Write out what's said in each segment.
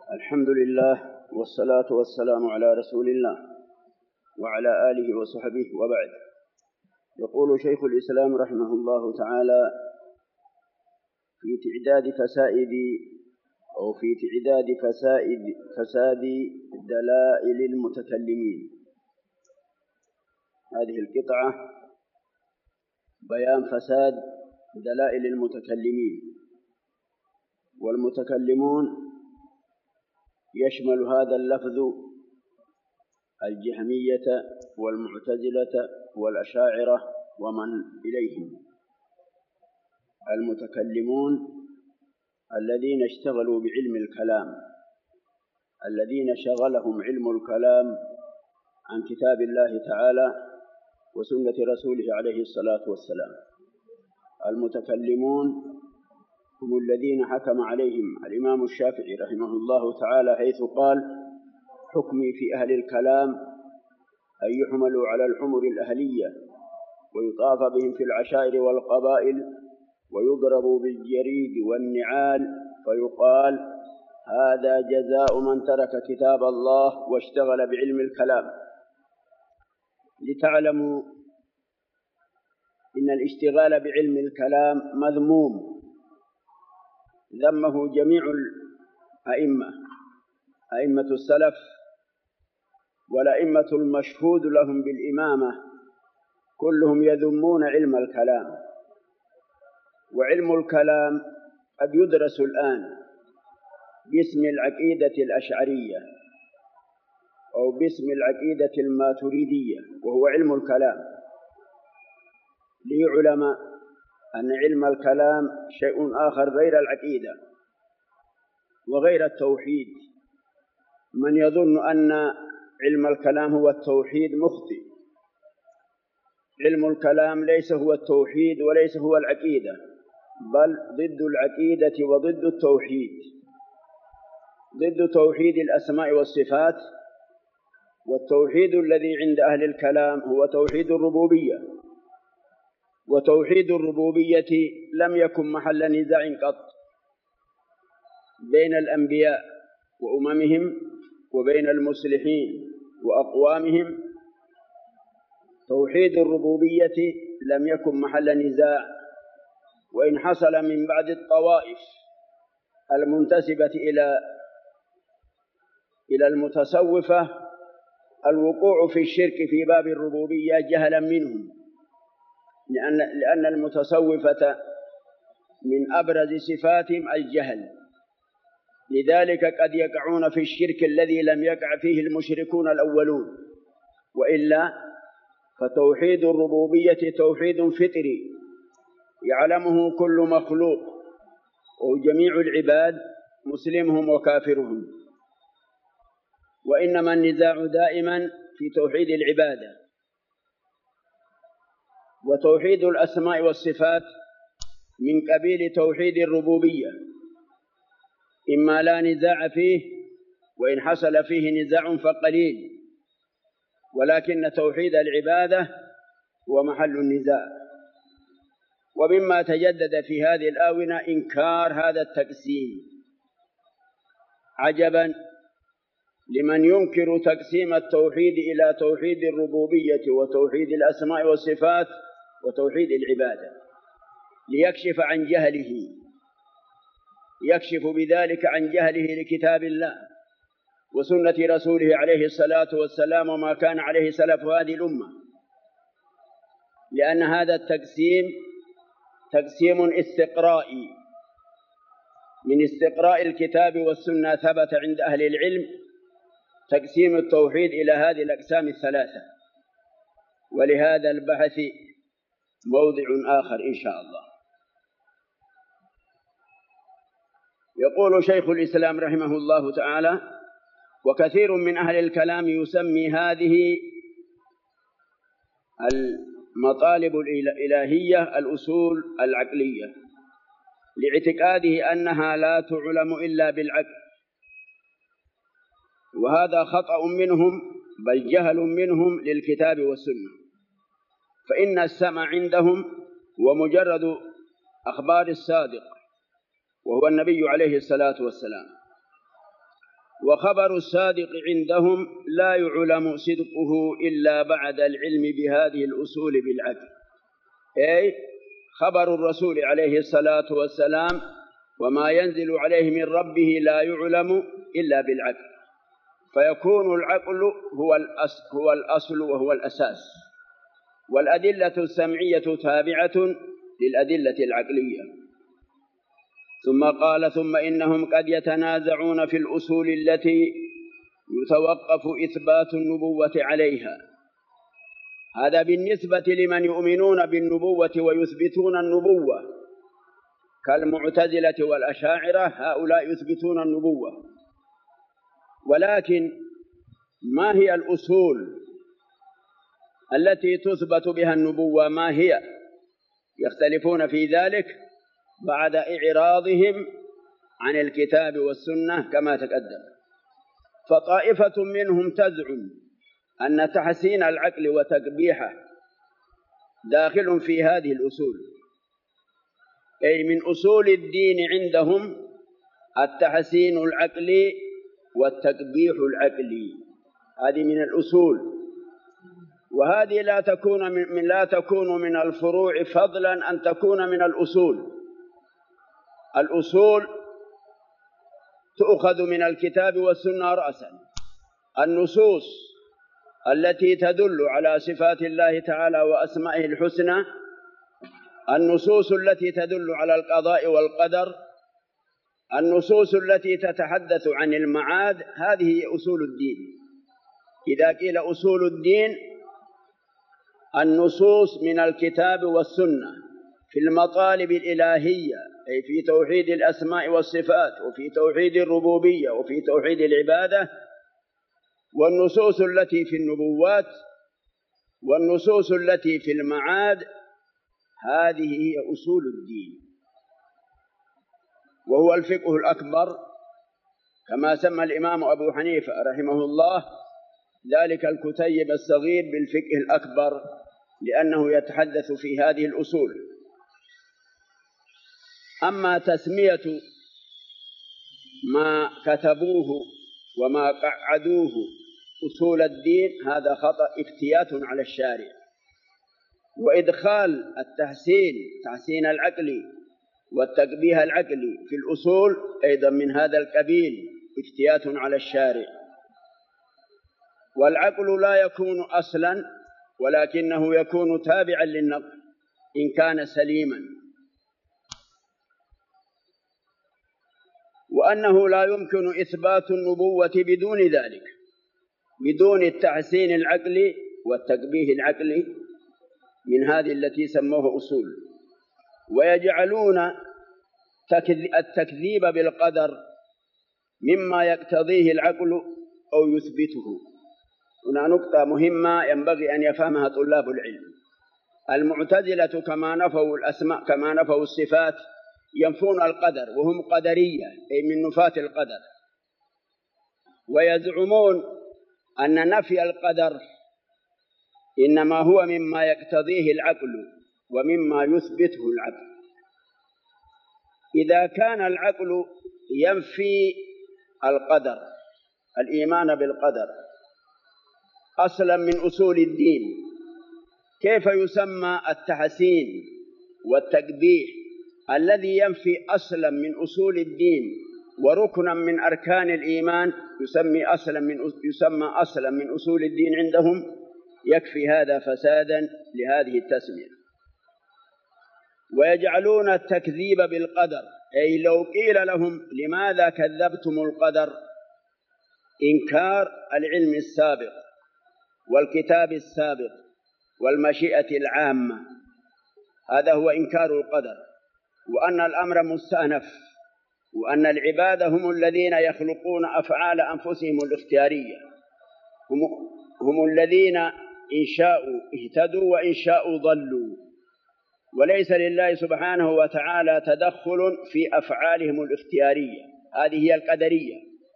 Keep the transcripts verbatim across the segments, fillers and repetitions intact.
الحمد لله والصلاة والسلام على رسول الله وعلى آله وصحبه وبعد. يقول شيخ الإسلام رحمه الله تعالى في تعداد فسائد أو في تعداد فسائد فساد دلائل المتكلمين. هذه القطعة بيان فساد دلائل المتكلمين، والمتكلمون يشمل هذا اللفظ الجهمية والمعتزلة والأشاعرة ومن إليهم. المتكلمون الذين اشتغلوا بعلم الكلام، الذين شغلهم علم الكلام عن كتاب الله تعالى وسنة رسوله عليه الصلاة والسلام. المتكلمون هم الذين حكم عليهم الإمام الشافعي رحمه الله تعالى حيث قال: حكمي في أهل الكلام أن يحملوا على الحمر الأهلية ويطاف بهم في العشائر والقبائل ويضربوا بالجريد والنعال، فيقال: هذا جزاء من ترك كتاب الله واشتغل بعلم الكلام. لتعلموا إن الاشتغال بعلم الكلام مذموم، ذمه جميع الأئمة، أئمة السلف والأئمة المشهود لهم بالإمامة كلهم يذمون علم الكلام. وعلم الكلام قد يدرس الآن باسم العقيدة الأشعرية أو باسم العقيدة الماتريدية، وهو علم الكلام، ليعلم أن علم الكلام شيء آخر غير العقيدة وغير التوحيد. من يظن أن علم الكلام هو التوحيد مخطئ. علم الكلام ليس هو التوحيد وليس هو العقيدة، بل ضد العقيدة وضد التوحيد، ضد توحيد الأسماء والصفات. والتوحيد الذي عند أهل الكلام هو توحيد الربوبية، وتوحيد الربوبية لم يكن محل نزاع قط بين الأنبياء وأممهم وبين المصلحين وأقوامهم. توحيد الربوبية لم يكن محل نزاع، وإن حصل من بعد الطوائف المنتسبة إلى إلى المتصوفة الوقوع في الشرك في باب الربوبية جهلا منهم، لأن لأن المتصوفة من أبرز صفاتهم الجهل، لذلك قد يقعون في الشرك الذي لم يقع فيه المشركون الأولون. وإلا فتوحيد الربوبية توحيد فطري يعلمه كل مخلوق وجميع العباد مسلمهم وكافرهم، وإنما النزاع دائما في توحيد العبادة. وتوحيد الأسماء والصفات من قبيل توحيد الربوبية، إما لا نزاع فيه، وإن حصل فيه نزاع فقليل، ولكن توحيد العبادة هو محل النزاع. ومما تجدد في هذه الآونة إنكار هذا التقسيم. عجبا لمن ينكر تقسيم التوحيد إلى توحيد الربوبية وتوحيد الأسماء والصفات وتوحيد العبادة، ليكشف عن جهله، يكشف بذلك عن جهله لكتاب الله وسنة رسوله عليه الصلاة والسلام وما كان عليه سلف هذه الأمة. لأن هذا التقسيم تقسيم استقرائي، من استقراء الكتاب والسنة ثبت عند أهل العلم تقسيم التوحيد إلى هذه الأقسام الثلاثة، ولهذا البحث موضع آخر إن شاء الله. يقول شيخ الإسلام رحمه الله تعالى: وكثير من أهل الكلام يسمي هذه المطالب الإلهية الأصول العقلية، لاعتقاده أنها لا تعلم إلا بالعقل، وهذا خطأ منهم بل جهل منهم للكتاب والسنة. فإن السمع عندهم هو مجرد أخبار الصادق وهو النبي عليه الصلاة والسلام، وخبر الصادق عندهم لا يعلم صدقه إلا بعد العلم بهذه الأصول بالعقل، أي خبر الرسول عليه الصلاة والسلام وما ينزل عليه من ربه لا يعلم إلا بالعقل، فيكون العقل هو الأصل, هو الأصل وهو الأساس، والأدلة السمعية تابعة للأدلة العقلية. ثم قال: ثم إنهم قد يتنازعون في الأصول التي يتوقف إثبات النبوة عليها. هذا بالنسبة لمن يؤمنون بالنبوة ويثبتون النبوة كالمعتزلة والأشاعرة، هؤلاء يثبتون النبوة، ولكن ما هي الأصول التي تثبت بها النبوة؟ ما هي؟ يختلفون في ذلك بعد إعراضهم عن الكتاب والسنة كما تقدم. فطائفة منهم تزعم أن تحسين العقل وتقبيحه داخل في هذه الأصول، أي من أصول الدين عندهم التحسين العقلي والتقبيح العقلي، هذه من الأصول، وهذه لا تكون من لا تكون من الفروع فضلا أن تكون من الأصول. الأصول تؤخذ من الكتاب والسنة رأسا، النصوص التي تدل على صفات الله تعالى وأسمائه الحسنى، النصوص التي تدل على القضاء والقدر، النصوص التي تتحدث عن المعاد، هذه هي أصول الدين. إذا قيل أصول الدين النصوص من الكتاب والسنة في المطالب الإلهية، أي في توحيد الأسماء والصفات وفي توحيد الربوبية وفي توحيد العبادة، والنصوص التي في النبوات والنصوص التي في المعاد، هذه هي أصول الدين، وهو الفقه الأكبر كما سمى الإمام أبو حنيفة رحمه الله ذلك الكتيب الصغير بالفقه الأكبر، لأنه يتحدث في هذه الأصول. أما تسمية ما كتبوه وما قعدوه أصول الدين هذا خطأ افتيات على الشارع، وإدخال التحسين تحسين العقل والتقبيه العقلي في الأصول أيضا من هذا القبيل افتيات على الشارع. والعقل لا يكون أصلا ولكنه يكون تابعا للنقل إن كان سليما، وأنه لا يمكن إثبات النبوة بدون ذلك، بدون التحسين العقلي والتقبيه العقلي من هذه التي سموه أصول. ويجعلون التكذيب بالقدر مما يقتضيه العقل أو يثبته. هنا نقطة مهمة ينبغي أن يفهمها طلاب العلم. المعتزلة كما نفوا الأسماء كما نفوا الصفات ينفون القدر، وهم قدرية أي من نفاة القدر، ويزعمون أن نفي القدر إنما هو مما يقتضيه العقل ومما يثبته العقل. إذا كان العقل ينفي القدر الإيمان بالقدر أصلا من أصول الدين، كيف يسمى التحسين والتقبيح الذي ينفي أصلا من أصول الدين وركنا من أركان الإيمان يسمى أصلا من يسمى أصلا من أصول الدين عندهم؟ يكفي هذا فسادا لهذه التسمية. ويجعلون التكذيب بالقدر، أي لو قيل لهم لماذا كذبتم القدر؟ إنكار العلم السابق والكتاب السابق والمشيئة العامة، هذا هو إنكار القدر، وأن الأمر مستأنف، وأن العباد هم الذين يخلقون أفعال أنفسهم الاختيارية، هم, هم الذين إن شاءوا اهتدوا وإن شاءوا ضلوا، وليس لله سبحانه وتعالى تدخل في أفعالهم الاختيارية، هذه هي القدرية.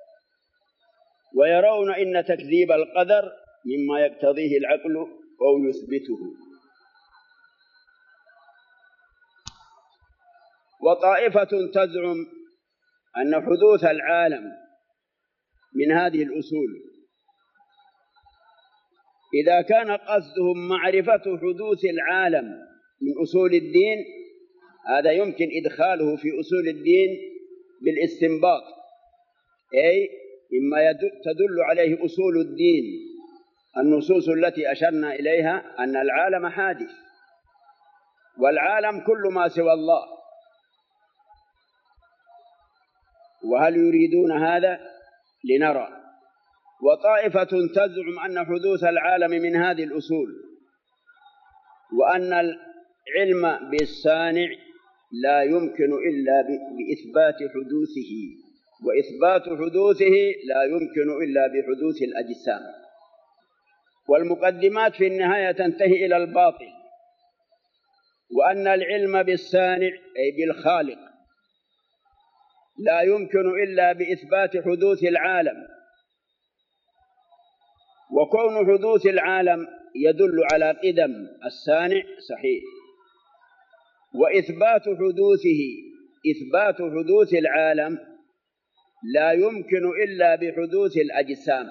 ويرون إن تكذيب القدر مما يقتضيه العقل أو يثبته. وطائفة تزعم أن حدوث العالم من هذه الأصول. إذا كان قصدهم معرفة حدوث العالم من أصول الدين، هذا يمكن إدخاله في أصول الدين بالاستنباط، أي مما تدل عليه أصول الدين النصوص التي أشرنا إليها أن العالم حادث، والعالم كل ما سوى الله. وهل يريدون هذا؟ لنرى. وطائفة تزعم أن حدوث العالم من هذه الأصول، وأن العلم بالصانع لا يمكن إلا بإثبات حدوثه، وإثبات حدوثه لا يمكن إلا بحدوث الأجسام. والمقدمات في النهاية تنتهي إلى الباطل، وأن العلم بالصانع أي بالخالق لا يمكن إلا بإثبات حدوث العالم. وكون حدوث العالم يدل على قدم الصانع صحيح، وإثبات حدوثه إثبات حدوث العالم لا يمكن إلا بحدوث الأجسام.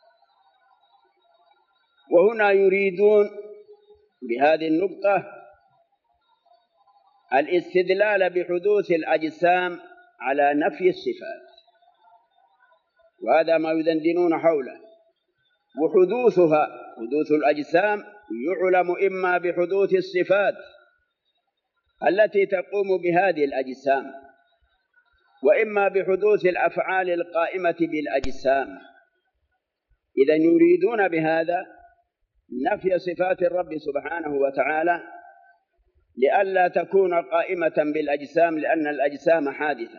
وهنا يريدون بهذه النقطة الاستدلال بحدوث الأجسام على نفي الصفات، وهذا ما يدندنون حوله. وحدوثها حدوث الأجسام يعلم إما بحدوث الصفات التي تقوم بهذه الأجسام، وإما بحدوث الأفعال القائمة بالأجسام. إذن يريدون بهذا نفي صفات الرب سبحانه وتعالى لئلا تكون قائمة بالأجسام، لأن الأجسام حادثة،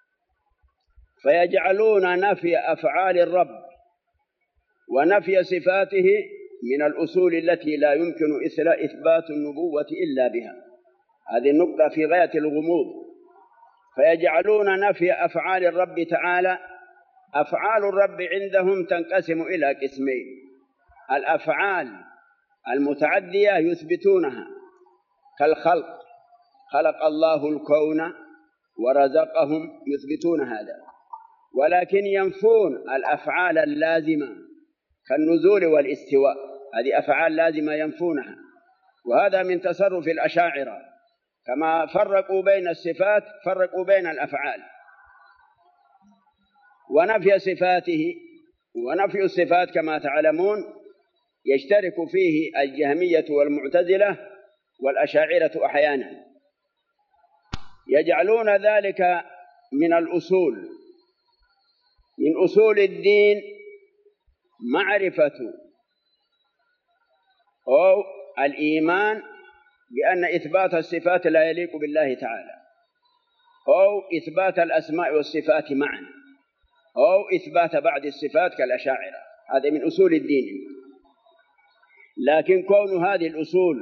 فيجعلون نفي أفعال الرب ونفي صفاته من الأصول التي لا يمكن إثبات النبوة إلا بها. هذه النقطة في غاية الغموض. فيجعلون نفي أفعال الرب تعالى، أفعال الرب عندهم تنقسم إلى قسمين: الأفعال المتعدية يثبتونها كالخلق، خلق الله الكون ورزقهم، يثبتون هذا، ولكن ينفون الأفعال اللازمة كالنزول والاستواء، هذه أفعال لازمة ينفونها. وهذا من تصرف الأشاعرة، كما فرقوا بين الصفات فرقوا بين الأفعال. ونفي صفاته ونفي الصفات كما تعلمون يشترك فيه الجهمية والمعتزلة والأشاعرة أحيانا، يجعلون ذلك من الأصول من أصول الدين معرفة أو الإيمان بأن إثبات الصفات لا يليق بالله تعالى، أو إثبات الأسماء والصفات معا، أو إثبات بعض الصفات كالأشاعرة. هذا من أصول الدين. لكن كون هذه الأصول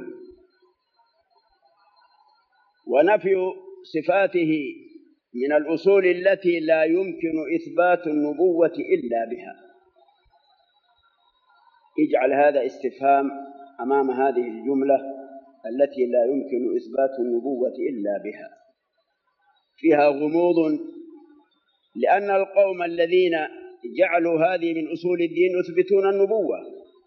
ونفي صفاته من الأصول التي لا يمكن إثبات النبوة إلا بها، اجعل هذا استفهام أمام هذه الجملة التي لا يمكن إثبات النبوة إلا بها، فيها غموض. لأن القوم الذين جعلوا هذه من أصول الدين يثبتون النبوة،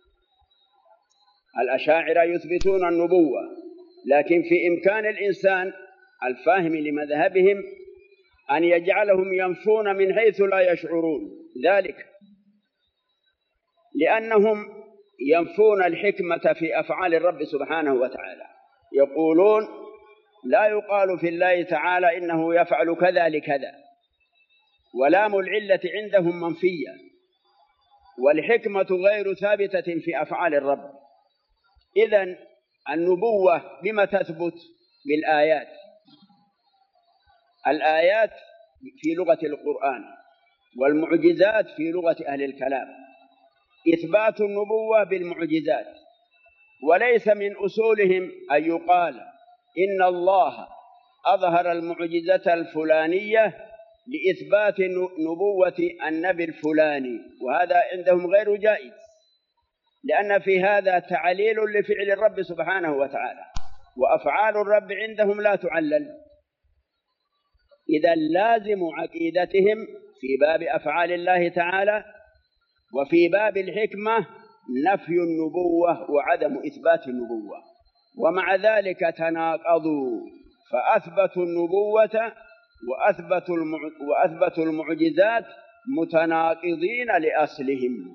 الأشاعرة يثبتون النبوة، لكن في إمكان الإنسان الفاهم لمذهبهم أن يجعلهم ينفون من حيث لا يشعرون ذلك، لأنهم ينفون الحكمة في أفعال الرب سبحانه وتعالى. يقولون لا يقال في الله تعالى إنه يفعل كذا لكذا، ولام العلة عندهم منفية، والحكمة غير ثابتة في أفعال الرب. إذن النبوة بما تثبت؟ بالآيات. الآيات في لغة القرآن، والمعجزات في لغة أهل الكلام. إثبات النبوة بالمعجزات، وليس من أصولهم أن يقال إن الله أظهر المعجزة الفلانية لإثبات نبوة النبي الفلاني، وهذا عندهم غير جائز، لأن في هذا تعليل لفعل الرب سبحانه وتعالى، وأفعال الرب عندهم لا تعلل. إذا لازم عقيدتهم في باب أفعال الله تعالى وفي باب الحكمة نفي النبوة وعدم إثبات النبوة، ومع ذلك تناقضوا فأثبتوا النبوة وأثبتوا وأثبتوا المعجزات متناقضين لأصلهم.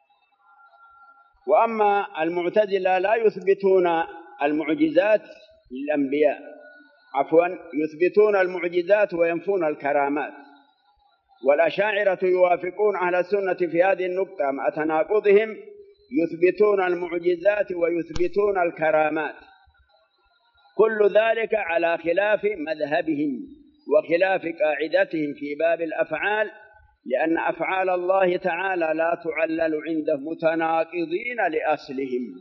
وأما المعتزلة لا يثبتون المعجزات للأنبياء، عفوا يثبتون المعجزات وينفون الكرامات، والأشاعرة يوافقون أهل السنة في هذه النقطة مع تناقضهم، يثبتون المعجزات ويثبتون الكرامات، كل ذلك على خلاف مذهبهم وخلاف قاعدتهم في باب الأفعال، لأن أفعال الله تعالى لا تعلل عنده متناقضين لأصلهم.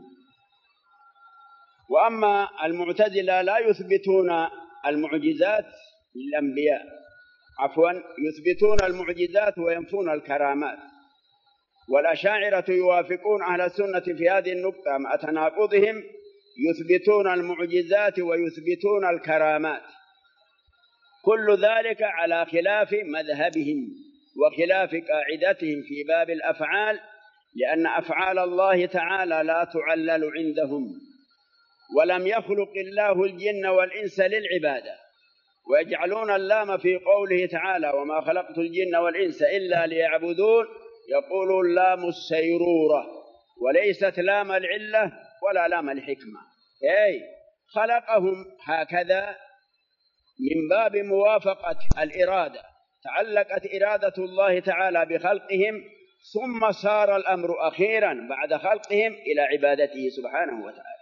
وأما المعتزلة لا يثبتون المعجزات للأنبياء، عفوا يثبتون المعجزات وينفون الكرامات، والأشاعرة يوافقون أهل السنة في هذه النقطة مع تناقضهم، يثبتون المعجزات ويثبتون الكرامات، كل ذلك على خلاف مذهبهم وخلاف قاعدتهم في باب الأفعال، لأن أفعال الله تعالى لا تعلل عندهم، ولم يخلق الله الجن والإنس للعبادة، ويجعلون اللام في قوله تعالى وما خلقت الجن والإنس إلا ليعبدون، يقول اللام السيرورة وليست لام العلة ولا لام الحكمة، أي خلقهم هكذا من باب موافقة الإرادة، تعلقت إرادة الله تعالى بخلقهم، ثم صار الأمر أخيرا بعد خلقهم إلى عبادته سبحانه وتعالى.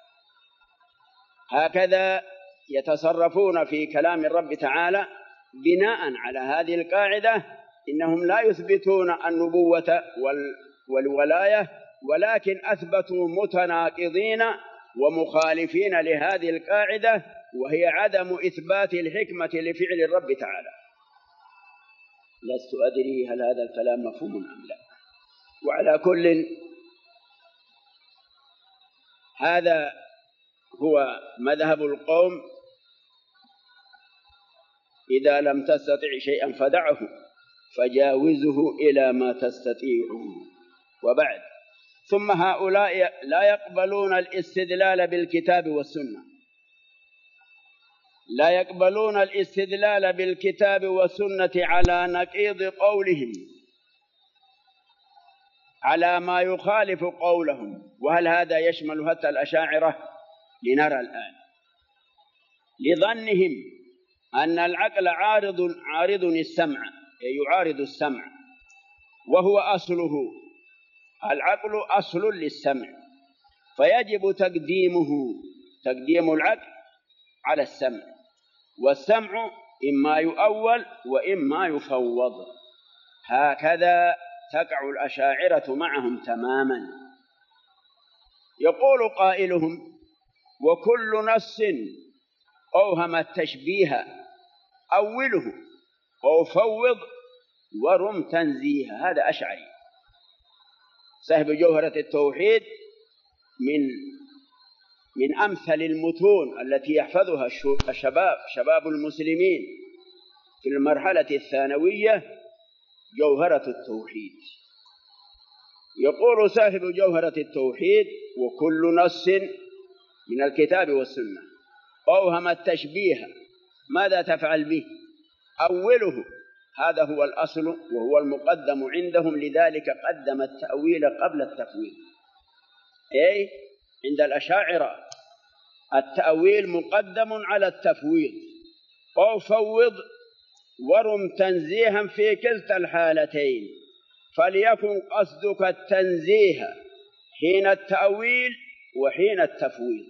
هكذا يتصرفون في كلام الرب تعالى بناء على هذه القاعدة، إنهم لا يثبتون النبوة والولاية، ولكن أثبتوا متناقضين ومخالفين لهذه القاعدة، وهي عدم إثبات الحكمة لفعل الرب تعالى. لست أدري هل هذا الكلام مفهوم أم لا. وعلى كل هذا هو مذهب القوم، إذا لم تستطع شيئا فدعه فجاوزه إلى ما تستطيعه. وبعد، ثم هؤلاء لا يقبلون الاستدلال بالكتاب والسنة، لا يقبلون الاستدلال بالكتاب والسنة على نقيض قولهم، على ما يخالف قولهم. وهل هذا يشمل حتى الأشاعرة؟ لنرى الآن. لظنهم أن العقل عارض عارض السمع، يعارض السمع، وهو أصله، العقل أصل للسمع، فيجب تقديمه، تقديم العقل على السمع، والسمع إما يؤول وإما يفوض. هكذا تقع الأشاعرة معهم تماما. يقول قائلهم وكل نص أوهم التشبيه أوله أو فوض ورم تنزيه. هذا أشعري صاحب جوهرة التوحيد، من من أمثل المتون التي يحفظها الشباب شباب المسلمين في المرحلة الثانوية جوهرة التوحيد. يقول صاحب جوهرة التوحيد وكل نص من الكتاب والسنة أوهم التشبيه، ماذا تفعل به؟ أوله، هذا هو الأصل وهو المقدم عندهم، لذلك قدم التأويل قبل التفويض. أي عند الأشاعرة التأويل مقدم على التفويض، أو فوض ورم تنزيها في كلتا الحالتين، فليكن قصدك التنزيه حين التأويل وحين التفويض.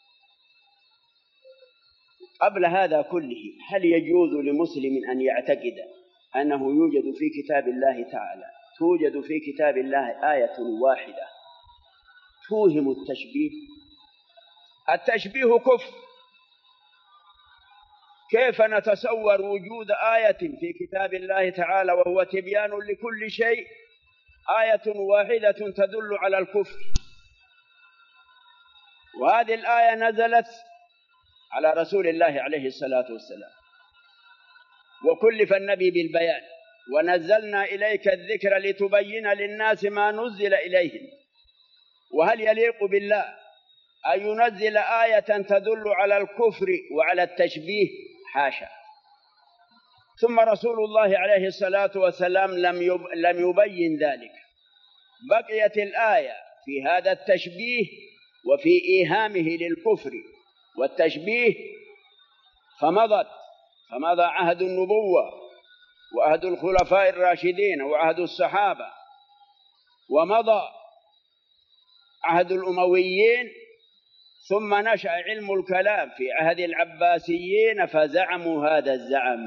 قبل هذا كله، هل يجوز لمسلم أن يعتقد أنه يوجد في كتاب الله تعالى، توجد في كتاب الله آية واحدة توهم التشبيه؟ التشبيه كفر. كيف نتصور وجود آية في كتاب الله تعالى وهو تبيان لكل شيء، آية واحدة تدل على الكفر؟ وهذه الآية نزلت على رسول الله عليه الصلاة والسلام، وكلف النبي بالبيان، ونزلنا إليك الذكر لتبين للناس ما نزل إليهم. وهل يليق بالله أن ينزل آية تدل على الكفر وعلى التشبيه؟ حاشا. ثم رسول الله عليه الصلاة والسلام لم يبين ذلك، بقيت الآية في هذا التشبيه وفي إيهامه للكفر والتشبيه، فمضت فمضى عهد النبوة وعهد الخلفاء الراشدين وعهد الصحابة، ومضى عهد الأمويين، ثم نشأ علم الكلام في عهد العباسيين فزعموا هذا الزعم،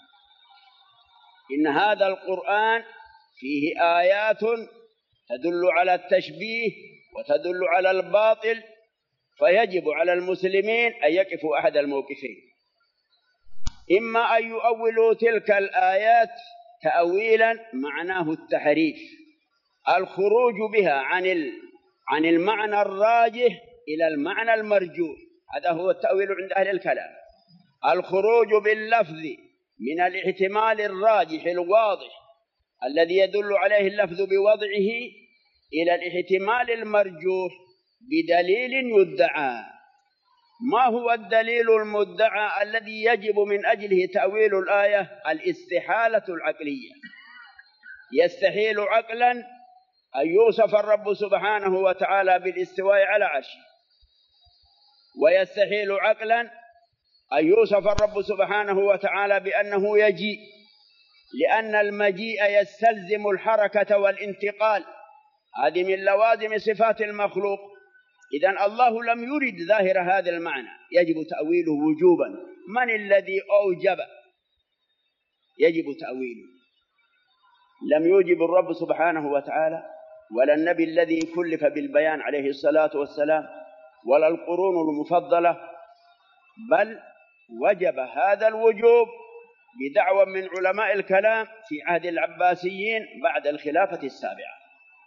إن هذا القرآن فيه آيات تدل على التشبيه وتدل على الباطل، فيجب على المسلمين أن يقفوا أحد الموقفين: إما أن يؤولوا تلك الآيات تأويلا معناه التحريف، الخروج بها عن عن المعنى الراجح إلى المعنى المرجوح، هذا هو التأويل عند أهل الكلام، الخروج باللفظ من الاحتمال الراجح الواضح الذي يدل عليه اللفظ بوضعه إلى الاحتمال المرجوح بدليل يدعى. ما هو الدليل المدعى الذي يجب من أجله تأويل الآية؟ الاستحالة العقلية. يستحيل عقلا أن يوصف الرب سبحانه وتعالى بالاستواء على عرشه، ويستحيل عقلا أن يوصف الرب سبحانه وتعالى بأنه يجيء، لأن المجيء يستلزم الحركة والانتقال، هذه من لوازم صفات المخلوق. إذن الله لم يرد ظاهر هذا المعنى، يجب تأويله وجوبا. من الذي أوجب؟ يجب تأويله. لم يوجب الرب سبحانه وتعالى ولا النبي الذي كلف بالبيان عليه الصلاة والسلام ولا القرون المفضلة، بل وجب هذا الوجوب بدعوى من علماء الكلام في عهد العباسيين بعد الخلافة السابعة.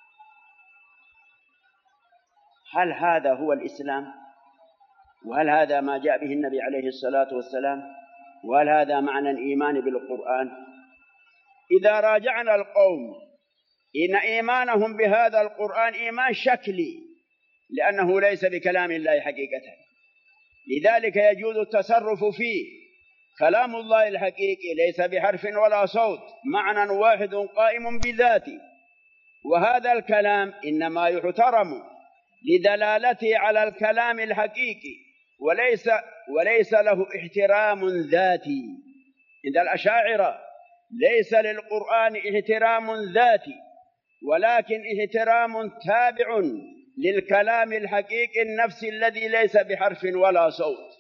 هل هذا هو الإسلام؟ وهل هذا ما جاء به النبي عليه الصلاة والسلام؟ وهل هذا معنى الإيمان بالقرآن؟ إذا راجعنا القوم إن إيمانهم بهذا القرآن إيمان شكلي، لأنه ليس بكلام الله حقيقة، لذلك يجوز التصرف فيه. كلام الله الحقيقي ليس بحرف ولا صوت، معنى واحد قائم بذاته، وهذا الكلام إنما يحترم لدلالته على الكلام الحقيقي، وليس وليس له احترام ذاتي. عند الأشاعرة ليس للقرآن احترام ذاتي، ولكن احترام تابع للكلام الحقيقي النفسي الذي ليس بحرف ولا صوت.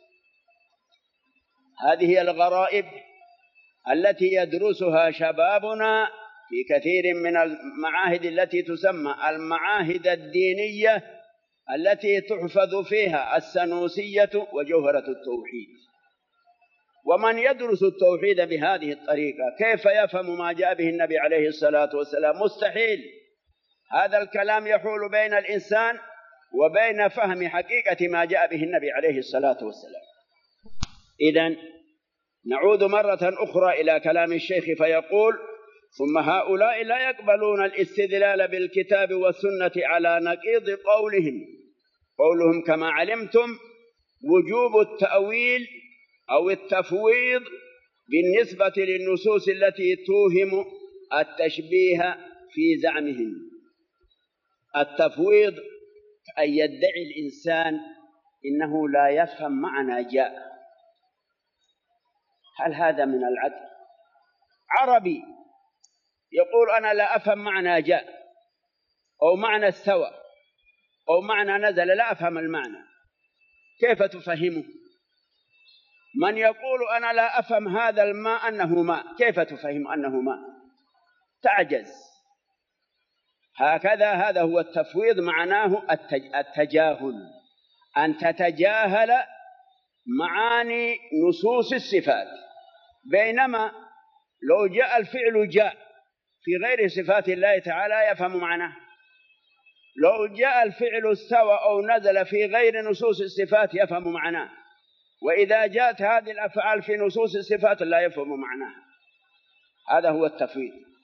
هذه هي الغرائب التي يدرسها شبابنا في كثير من المعاهد التي تسمى المعاهد الدينية، التي تحفظ فيها السنوسية وجوهرة التوحيد. ومن يدرس التوحيد بهذه الطريقة كيف يفهم ما جاء به النبي عليه الصلاة والسلام؟ مستحيل. هذا الكلام يحول بين الإنسان وبين فهم حقيقة ما جاء به النبي عليه الصلاة والسلام. إذن نعود مرة أخرى إلى كلام الشيخ فيقول: ثم هؤلاء لا يقبلون الاستدلال بالكتاب والسنة على نقيض قولهم قولهم كما علمتم وجوب التأويل أو التفويض بالنسبة للنصوص التي توهم التشبيه في زعمهم. التفويض أن يدعي الإنسان إنه لا يفهم معنى جاء. هل هذا من العدل؟ عربي يقول أنا لا أفهم معنى جاء أو معنى استوى أو معنى نزل، لا أفهم المعنى، كيف تفهمه؟ من يقول أنا لا أفهم هذا الماء أنه ماء، كيف تفهم أنه ماء؟ تعجز. هكذا هذا هو التفويض، معناه التجاهل، أن تتجاهل معاني نصوص الصفات. بينما لو جاء الفعل جاء في غير صفات الله تعالى يفهم معناه، لو جاء الفعل استوى أو نزل في غير نصوص الصفات يفهم معناه، وإذا جاءت هذه الأفعال في نصوص الصفات لا يفهم معناها. هذا هو التفويض.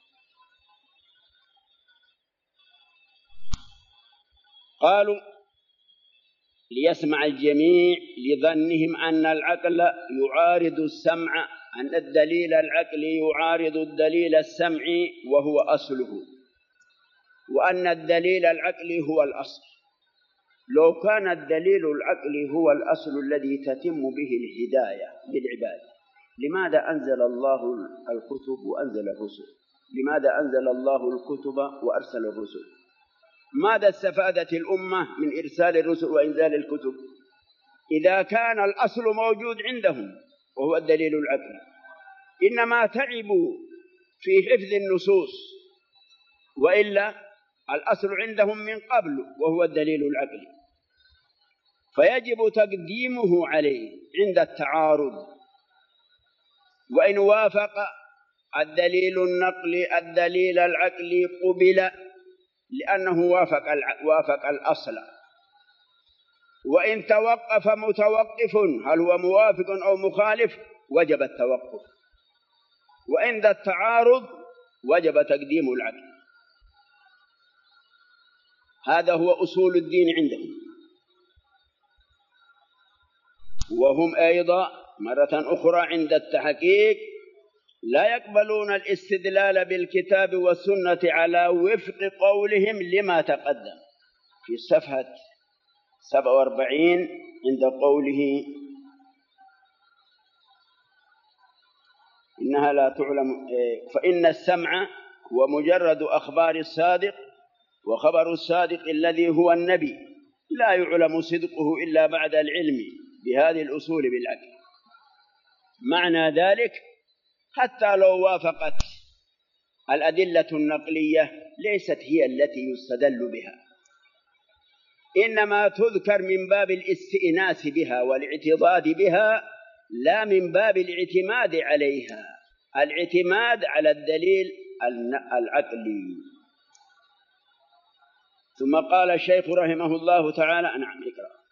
قالوا ليسمع الجميع لظنهم أن العقل يعارض السمع، أن الدليل العقلي يعارض الدليل السمعي وهو أصله، وأن الدليل العقلي هو الأصل. لو كان الدليل العقلي هو الأصل الذي تتم به الهداية للعباد، لماذا أنزل الله الكتب وأنزل الرسل؟ لماذا أنزل الله الكتب وأرسل الرسل؟ ماذا استفادت الأمة من إرسال الرسل وإنزال الكتب؟ إذا كان الأصل موجود عندهم وهو الدليل العقلي، إنما تعبوا في حفظ النصوص، وإلا الأصل عندهم من قبل وهو الدليل العقلي، فيجب تقديمه عليه عند التعارض. وإن وافق الدليل النقلي الدليل العقلي قبل لأنه وافق وافق الأصل، وإن توقف متوقف هل هو موافق أو مخالف وجب التوقف، وعند التعارض وجب تقديم العقل. هذا هو أصول الدين عندهم. وهم أيضا مرة أخرى عند التحقيق لا يقبلون الاستدلال بالكتاب والسنة على وفق قولهم لما تقدم في الصفحة سبعة وأربعين عند قوله إنها لا تعلم، فإن السمع هو مجرد أخبار الصادق، وخبر الصادق الذي هو النبي لا يعلم صدقه إلا بعد العلم بهذه الأصول بالعقل. معنى ذلك حتى لو وافقت الأدلة النقلية ليست هي التي يستدل بها، إنما تذكر من باب الاستئناس بها والاعتضاد بها، لا من باب الاعتماد عليها، الاعتماد على الدليل العقلي. ثم قال الشيخ رحمه الله تعالى: نعم اقرأ.